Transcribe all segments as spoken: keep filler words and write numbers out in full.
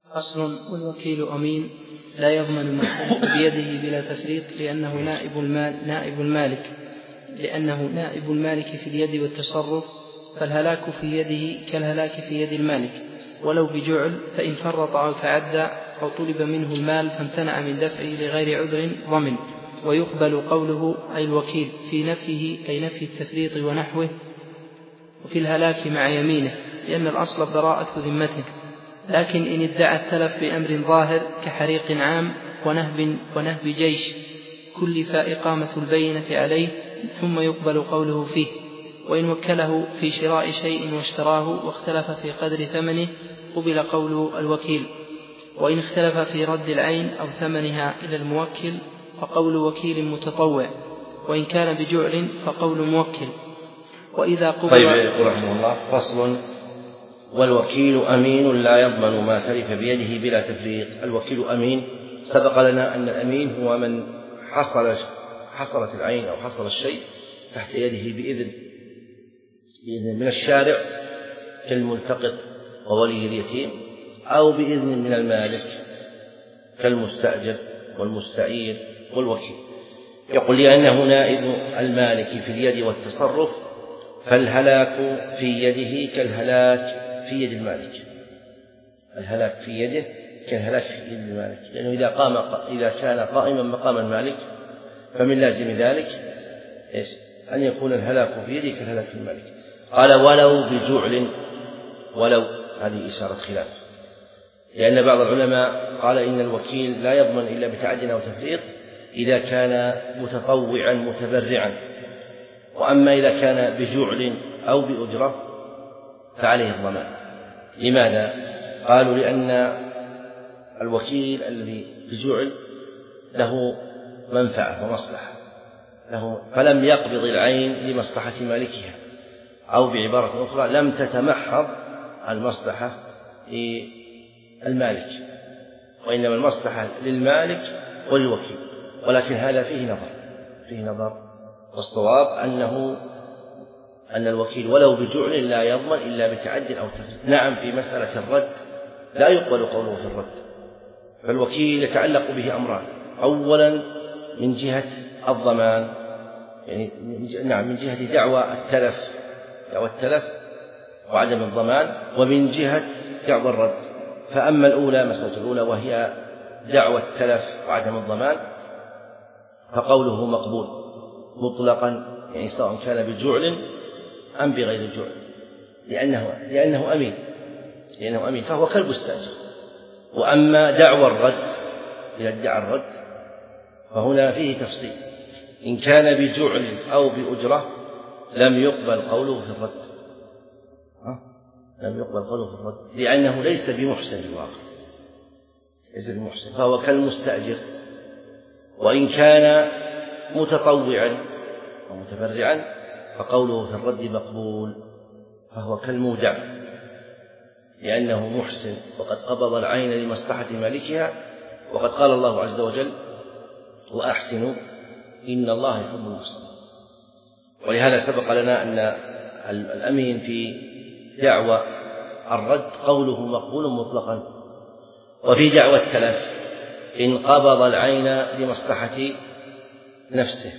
أصل: والوكيل أمين لا يضمن ما سلف بيده بلا تفريط، لأنه نائب المال نائب المالك لأنه نائب المالك في اليد والتصرف، فالهلاك في يده كالهلاك في يد المالك ولو بجعل، فإن فرط أو تعدى أو طلب منه المال فامتنع من دفعه لغير عذر ضمن. ويقبل قوله أي الوكيل في نفيه أي نفي التفريط ونحوه، وفي الهلاك مع يمينه، لأن الأصل براءة ذمته. لكن إن ادعى التلف بأمر ظاهر كحريق عام ونهب, ونهب جيش كلف إقامة البينة عليه، ثم يقبل قوله فيه. وإن وكله في شراء شيء واشتراه واختلف في قدر ثمنه قبل قوله الوكيل. وإن اختلف في رد العين أو ثمنها إلى الموكل فقول وكيل متطوع، وإن كان بجعل فقول موكل. وإذا قبل. طيب، يقول رحمه الله: فصل: والوكيل أمين لا يضمن ما تلف بيده بلا تفريط. الوكيل أمين، سبق لنا أن الأمين هو من حصل حصلت العين أو حصل الشيء تحت يده بإذن بإذن من الشارع كالملتقط وولي اليتيم، أو بإذن من المالك كالمستأجر والمستعير والوكيل. يقول: لأنه نائب المالك في اليد والتصرف، فالهلاك في يده كالهلاك في يد المالك. الهلاك في يده كالهلاك في يد المالك، لأنه إذا قام إذا كان قائما مقام المالك فمن لازم ذلك أن يكون الهلاك في يده كالهلاك في المالك. قال: ولو بجعل. ولو هذه إشارة خلاف، لأن بعض العلماء قال إن الوكيل لا يضمن إلا بتعد أو تفريط إذا كان متطوعا متبرعا، وأما إذا كان بجعل أو بأجرة فعليه الضمان. لماذا؟ قالوا: لأن الوكيل الذي بجعل له منفعة ومصلحة له، فلم يقبض العين لمصلحة مالكها، أو بعبارة أخرى لم تتمحض المصلحة للمالك، وإنما المصلحة للمالك وللوكيل. ولكن هذا فيه نظر فيه نظر والصواب أنه أن الوكيل ولو بجعل لا يضمن إلا بتعد أو تفريط. نعم، في مسألة الرد لا يقبل قوله في الرد، فالوكيل يتعلق به أمران: أولا من جهة الضمان، يعني نعم من جهة دعوى التلف دعوى التلف وعدم الضمان، ومن جهة دعوى الرد. فأما الأولى مسألة الأولى وهي دعوى التلف وعدم الضمان فقوله مقبول مطلقا، يعني سواء كان بجعل أم بغير جعل، لأنه لأنه أمين لأنه أمين فهو كالمستأجر. وأما دعوى الرد، إذا ادعى الرد فهنا فيه تفصيل: إن كان بجعل أو بأجرة لم يقبل قوله في الرد ها؟ لم يقبل قوله في الرد لأنه ليس بمحسن في الواقع ليس بمحسن فهو كالمستأجر. وإن كان متطوعا ومتبرعا فقوله في الرد مقبول، فهو كالمودع لأنه محسن وقد قبض العين لمصلحة مالكها، وقد قال الله عز وجل: وأحسنوا إن الله يحب المحسنين. ولهذا سبق لنا أن الأمين في دعوى الرد قوله مقبول مطلقا. وفي دعوى التلف إن قبض العين لمصلحة نفسه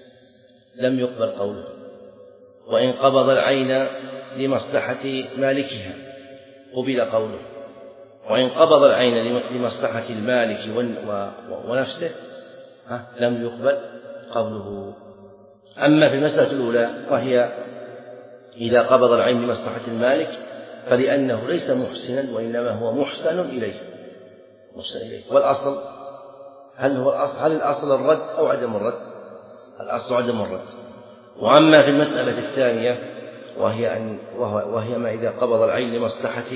لم يقبل قوله، وإن قبض العين لمصلحة مالكها قبل قوله، وإن قبض العين لمصلحة المالك ونفسه لم يقبل قوله. أما في المسألة الأولى وهي إذا قبض العين لمصلحة المالك فلأنه ليس محسنا وإنما هو محسن إليه محسن إليه والأصل هل هو الأصل هل الأصل الرد أو عدم الرد؟ الأصل عدم الرد. وأما في المسألة الثانية وهي أن وهي ما إذا قبض العين لمصلحة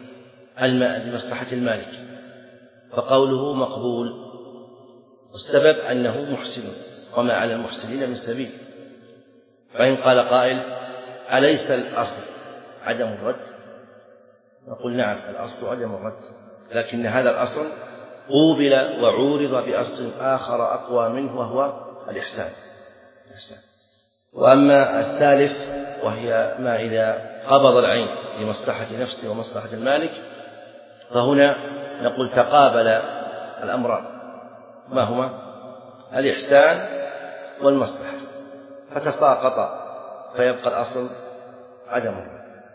لمصلحة المالك فقوله مقبول، والسبب أنه محسن وما على المحسنين من سبيل. فإن قال قائل: أليس الأصل عدم الرد؟ نقول: نعم، الأصل عدم الرد، لكن هذا الأصل قوبل وعورض بأصل آخر أقوى منه وهو الإحسان. وأما الثالث وهي ما إذا قبض العين لمصلحة نفسه ومصلحة المالك فهنا نقول تقابل الأمران، ما هما؟ الإحسان والمصلحة، فتساقطا فيبقى الأصل عدمه.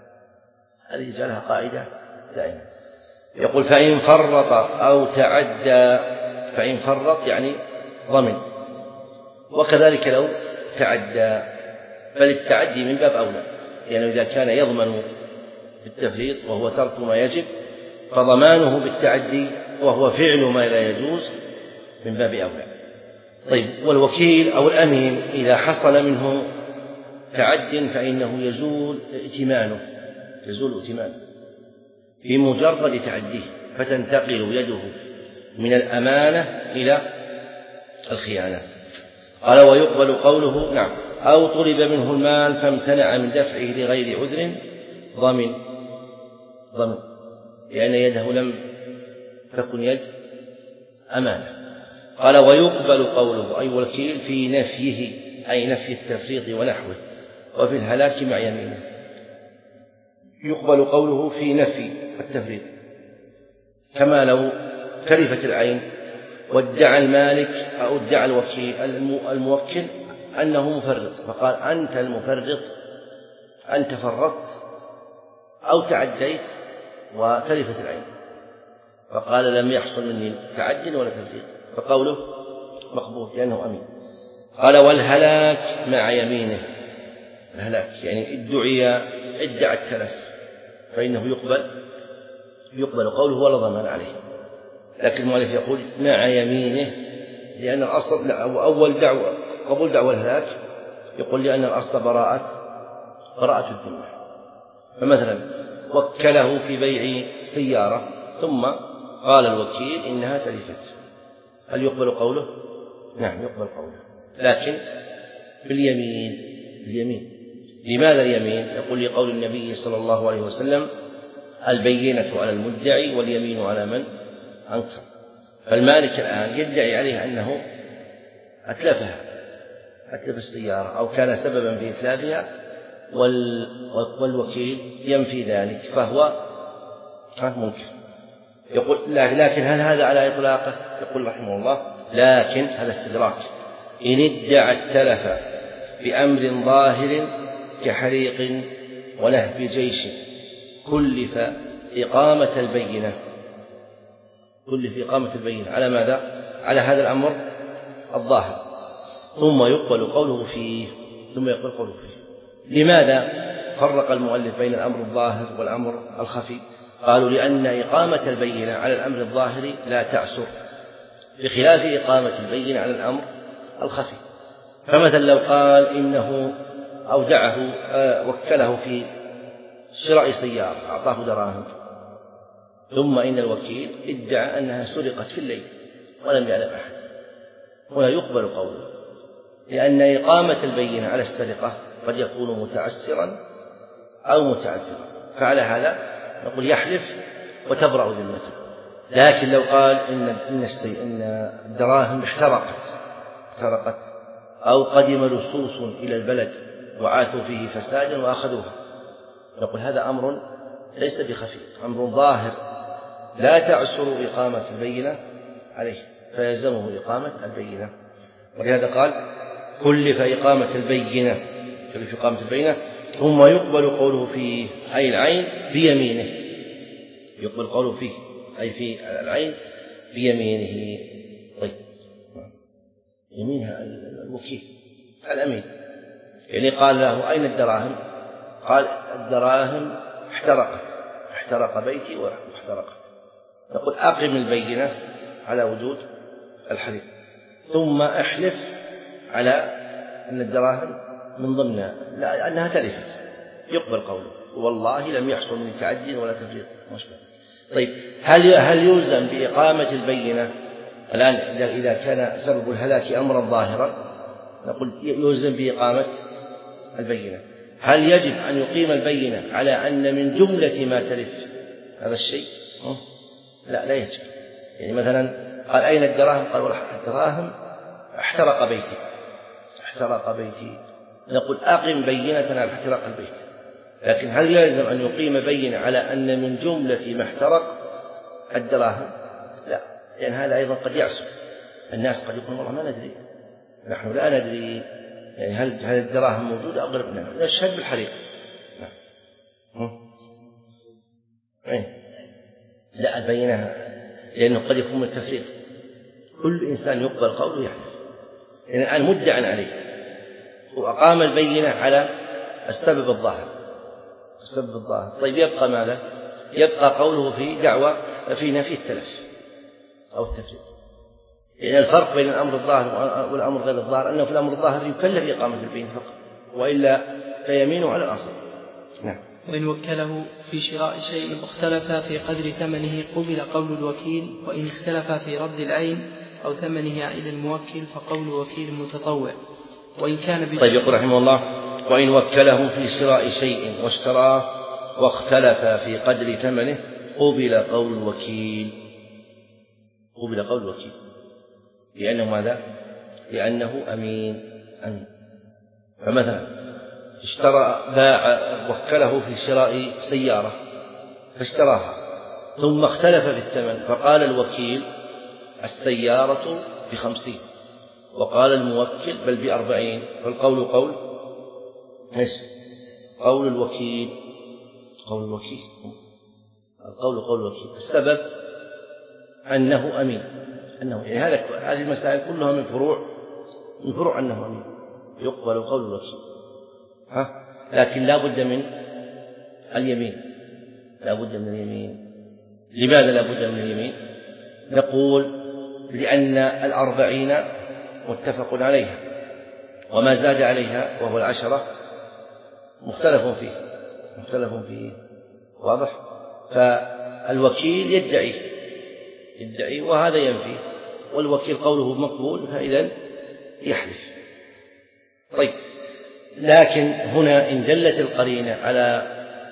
هذه جعلها قاعدة دائما. يقول فإن فرط أو تعدى، فإن فرط يعني ضمن، وكذلك لو تعدى، بل التعدي من باب أولى، يعني إذا كان يضمن بالتفريط وهو ترك ما يجب، فضمانه بالتعدي وهو فعل ما لا يجوز من باب أولى. طيب، والوكيل أو الأمين إذا حصل منه تعد فإنه يزول ائتمانه، يزول ائتمانه بمجرد تعديه، فتنتقل يده من الأمانة إلى الخيانة. قال ويقبل قوله نعم أو طلب منه المال فامتنع من دفعه لغير عذر ضمن، ضمن لأن يده لم تكن يد أمانة. قال ويقبل قوله أي الوكيل في نفيه، أي نفي التفريط ونحوه، وفي الهلاك مع يمينه. يقبل قوله في نفي التفريط، كما لو تلفت العين وادعى المالك أو ادعى الوكيل الموكل أنه مفرط، فقال أنت المفرط، أنت فرطت أو تعديت وتلفت العين، فقال لم يحصل مني تعد ولا تفريط، فقوله مقبول لأنه أمين. قال والهلاك مع يمينه، الهلاك يعني ادعي ادعى التلف فإنه يقبل يقبل قوله ولا ضمان عليه، لكن المؤلف يقول مع يمينه لأن الأصل أول دعوة قبول دعوة الهلاك، يقول لأن الأصل براءة براءة الذمة. فمثلا وكله في بيع سيارة ثم قال الوكيل إنها تلفت، هل يقبل قوله؟ نعم يقبل قوله، لكن باليمين، باليمين. لماذا اليمين؟ يقول لقول النبي صلى الله عليه وسلم البينة على المدعي واليمين على من أنكر. فالمالك الآن يدعي عليه أنه أتلفها، أتلف السيارة أو كان سببا في إتلافها، والوكيل ينفي ذلك فهو منكر. يقول لكن هل هذا على إطلاقه؟ يقول رحمه الله لكن هذا استدراك، إن ادعى التلف بأمر ظاهر كحريق ونهب جيش كلف إقامة البينة، كلف إقامة البينة على ماذا؟ على هذا الأمر الظاهر، ثم يقبل قوله فيه، ثم يقبل قوله فيه. لماذا فرق المؤلف بين الأمر الظاهر والأمر الخفي؟ قالوا لأن إقامة البينة على الأمر الظاهر لا تعسر، بخلاف إقامة البينة على الأمر الخفي. فمثلا لو قال إنه أودعه وكله في شراء سيارة أعطاه دراهم، ثم إن الوكيل ادعى أنها سرقت في الليل ولم يعلم أحد، هنا يقبل قوله، لأن إقامة البينة على السرقة قد يكون متعسرا أو متعذرا، فعلى هذا نقول يحلف وتبرأ ذمته. لكن لو قال إن إن الدراهم احترقت احترقت أو قدم لصوص إلى البلد وعاثوا فيه فسادا وأخذوها، نقول هذا أمر ليس بخفي، أمر ظاهر لا تعسر إقامة البينة عليه، فيلزمه إقامة البينة. ولهذا قال كلف إقامة البينة، كلف إقامة البينة، ثم يقبل قوله فيه أي العين بيمينه، يقبل قوله فيه أي في العين بيمينه. طيب يمينها الوكيل الأمين، يعني قال له أين الدراهم؟ قال الدراهم احترقت، احترق بيتي واحترقت، نقول أقم البينة على وجود الحريق، ثم احلف على أن الدراهم من ضمنها لا أنها تلفت، يقبل قوله والله لم يحصل من تعدي ولا تفريط مشبه. طيب هل هل يلزم بإقامة البينة الآن إذا كان سبب الهلاك أمرا ظاهرا؟ نقول يلزم بإقامة البينة. هل يجب أن يقيم البينة على أن من جملة ما تلف هذا الشيء؟ لا لا يجب. يعني مثلا قال أين الدراهم؟ قال الدراهم احترق بيتي، احترق بيتي، نقول أقم بينة على احتراق البيت. لكن هل يلزم أن يقيم بينة على أن من جملة ما احترق الدراهم لا، لأن هذا أيضا قد يعسر الناس، قد يقولون والله ما ندري، نحن لا ندري يعني هل هل الدراهم موجودة أو غير موجودة، نشهد بالحريق. لا البينة، لأنه قد يكون من التفريط، كل إنسان يقبل قوله يحلف، لأن الآن مدعى عليه وأقام البينة على السبب الظاهر، السبب الظاهر. طيب يبقى ماذا؟ يبقى قوله في دعوى في نفي التلف أو التفريط، لأن الفرق بين الأمر الظاهر والأمر غير الظاهر أنه في الأمر الظاهر يكلف إقامة البينة فقط، وإلا فيمينه على الأصل. نعم. وإن وكله في شراء شيء اختلفا في قدر ثمنه قبل قول الوكيل، وإن اختلفا في رد العين أو ثمنها إلى الموكل فقول الوكيل متطوع. وإن كان طيب يقول رحمه الله: وإن وكله في شراء شيء واشتراه واختلفا في قدر ثمنه قبل قول الوكيل، قبل قول الوكيل لأنه ماذا؟ لأنه أمين أمين. فمثلا اشترى باع وكله في شراء سيارة فاشتراها ثم اختلف في الثمن، فقال الوكيل السيارة بخمسين وقال الموكل بل بأربعين، فالقول قول ايش؟ قول الوكيل، قول الوكيل القول قول الوكيل. السبب أنه أمين، أنه يعني هذا هذه المسائل كلها من فروع من فروع أنه أمين، يقبل قول الوكيل. ها؟ لكن لا بد من اليمين، لا بد من اليمين. لماذا لا بد من اليمين؟ نقول لأن الأربعين متفق عليها، وما زاد عليها وهو العشرة مختلف فيه مختلف فيه واضح؟ فالوكيل يدعي يدعي وهذا ينفي، والوكيل قوله مقبول فإذا يحلف. طيب، لكن هنا إن دلت القرينة على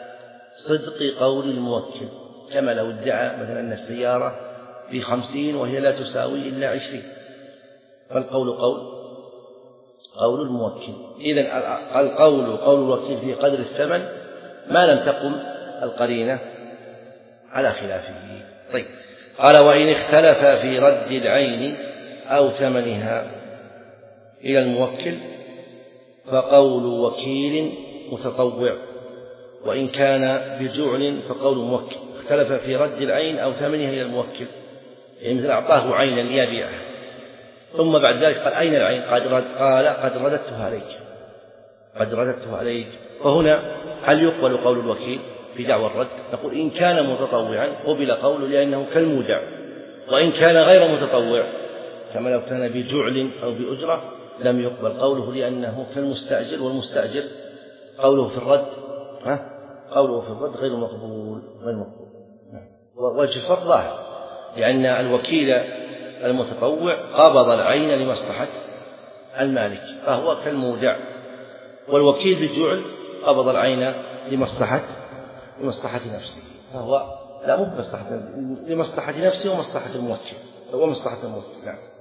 صدق قول الموكل، كما لو ادعى مثلا أن السيارة بخمسين وهي لا تساوي إلا عشرين، فالقول قول قول الموكل. إذن القول قول الوكيل في قدر الثمن ما لم تقم القرينة على خلافه. طيب، قال: وإن اختلف في رد العين أو ثمنها إلى الموكل فقول وكيل متطوع، وإن كان بجعل فقول موكل. اختلف في رد العين أو ثمنها إلى الموكل، يعني مثل أعطاه عينا ليبيعها ثم بعد ذلك قال: أين العين؟ قد رد قال: قد رددتها عليك قد رددتها عليك. فهنا هل يقبل قول الوكيل في دعوى الرد؟ نقول إن كان متطوعا قبل قوله لأنه كالمودع، وإن كان غير متطوع كما لو كان بجعل أو بأجرة لم يقبل قوله لأنه كالمستأجر، والمستأجر قوله في الرد ها قوله في الرد غير مقبول غير مقبول. ووجه الفرق ظاهر، لأن الوكيل المتطوع قبض العين لمصلحة المالك فهو كالمودع، والوكيل بالجعل قبض العين لمصلحة لمصلحة نفسه فهو لا مو بمصلحة لمصلحة نفسه ومصلحة الموكل ومصلحة الموكل. نعم.